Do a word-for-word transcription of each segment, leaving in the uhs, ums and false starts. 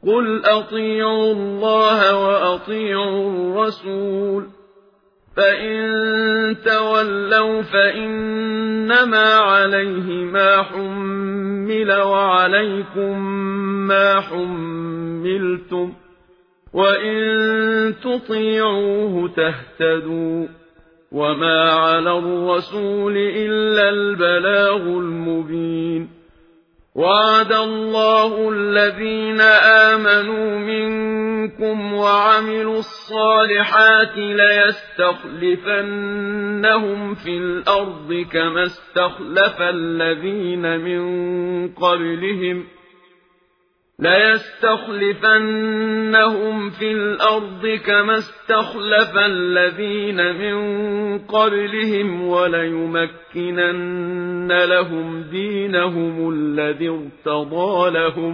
قل أطيعوا الله وأطيعوا الرسول فإن تولوا فإنما عليه ما حمل وعليكم ما حملتم وإن تطيعوه تهتدوا وما على الرسول إلا البلاغ المبين وعد الله الذين آمنوا منكم وعملوا الصالحات ليستخلفنهم في الأرض كما استخلف الذين من قبلهم ليستخلفنهم في الأرض كما استخلف الذين من قبلهم وليمكنن لهم دينهم الذي ارتضى لهم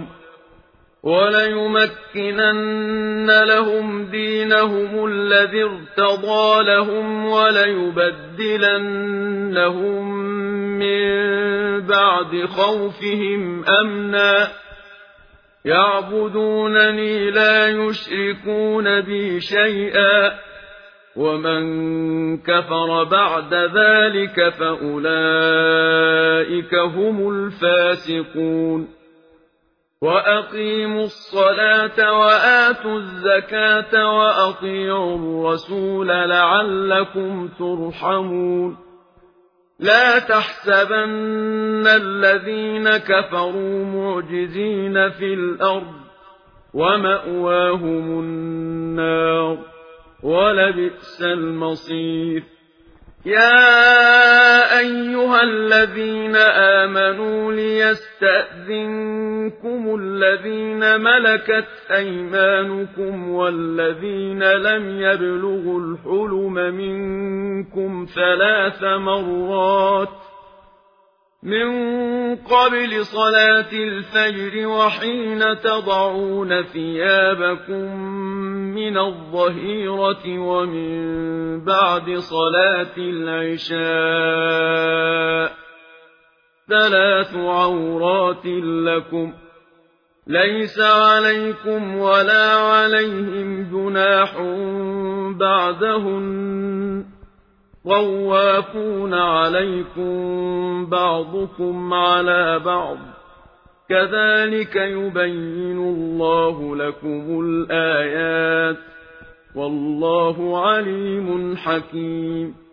وليمكنن لهم دينهم الذي ارتضى لهم وليبدلنهم من بعد خوفهم أمنا يعبدونني لا يشركون بي شيئا ومن كفر بعد ذلك فأولئك هم الفاسقون وأقيموا الصلاة وآتوا الزكاة وأطيعوا الرسول لعلكم ترحمون لا تحسبن الذين كفروا معجزين في الأرض ومأواهم النار ولبئس المصير يا أيها الذين آمنوا ليستأذنكم الذين ملكت أيمانكم والذين لم يبلغوا الحلم منكم ثلاث مرات من قبل صلاة الفجر وحين تضعون ثيابكم من الظهيرة ومن بعد صلاة العشاء ثلاث عورات لكم ليس عليكم ولا عليهم جناح بعدهن طوافون عليكم بعضكم على بعض كذلك يبين الله لكم الآيات والله عليم حكيم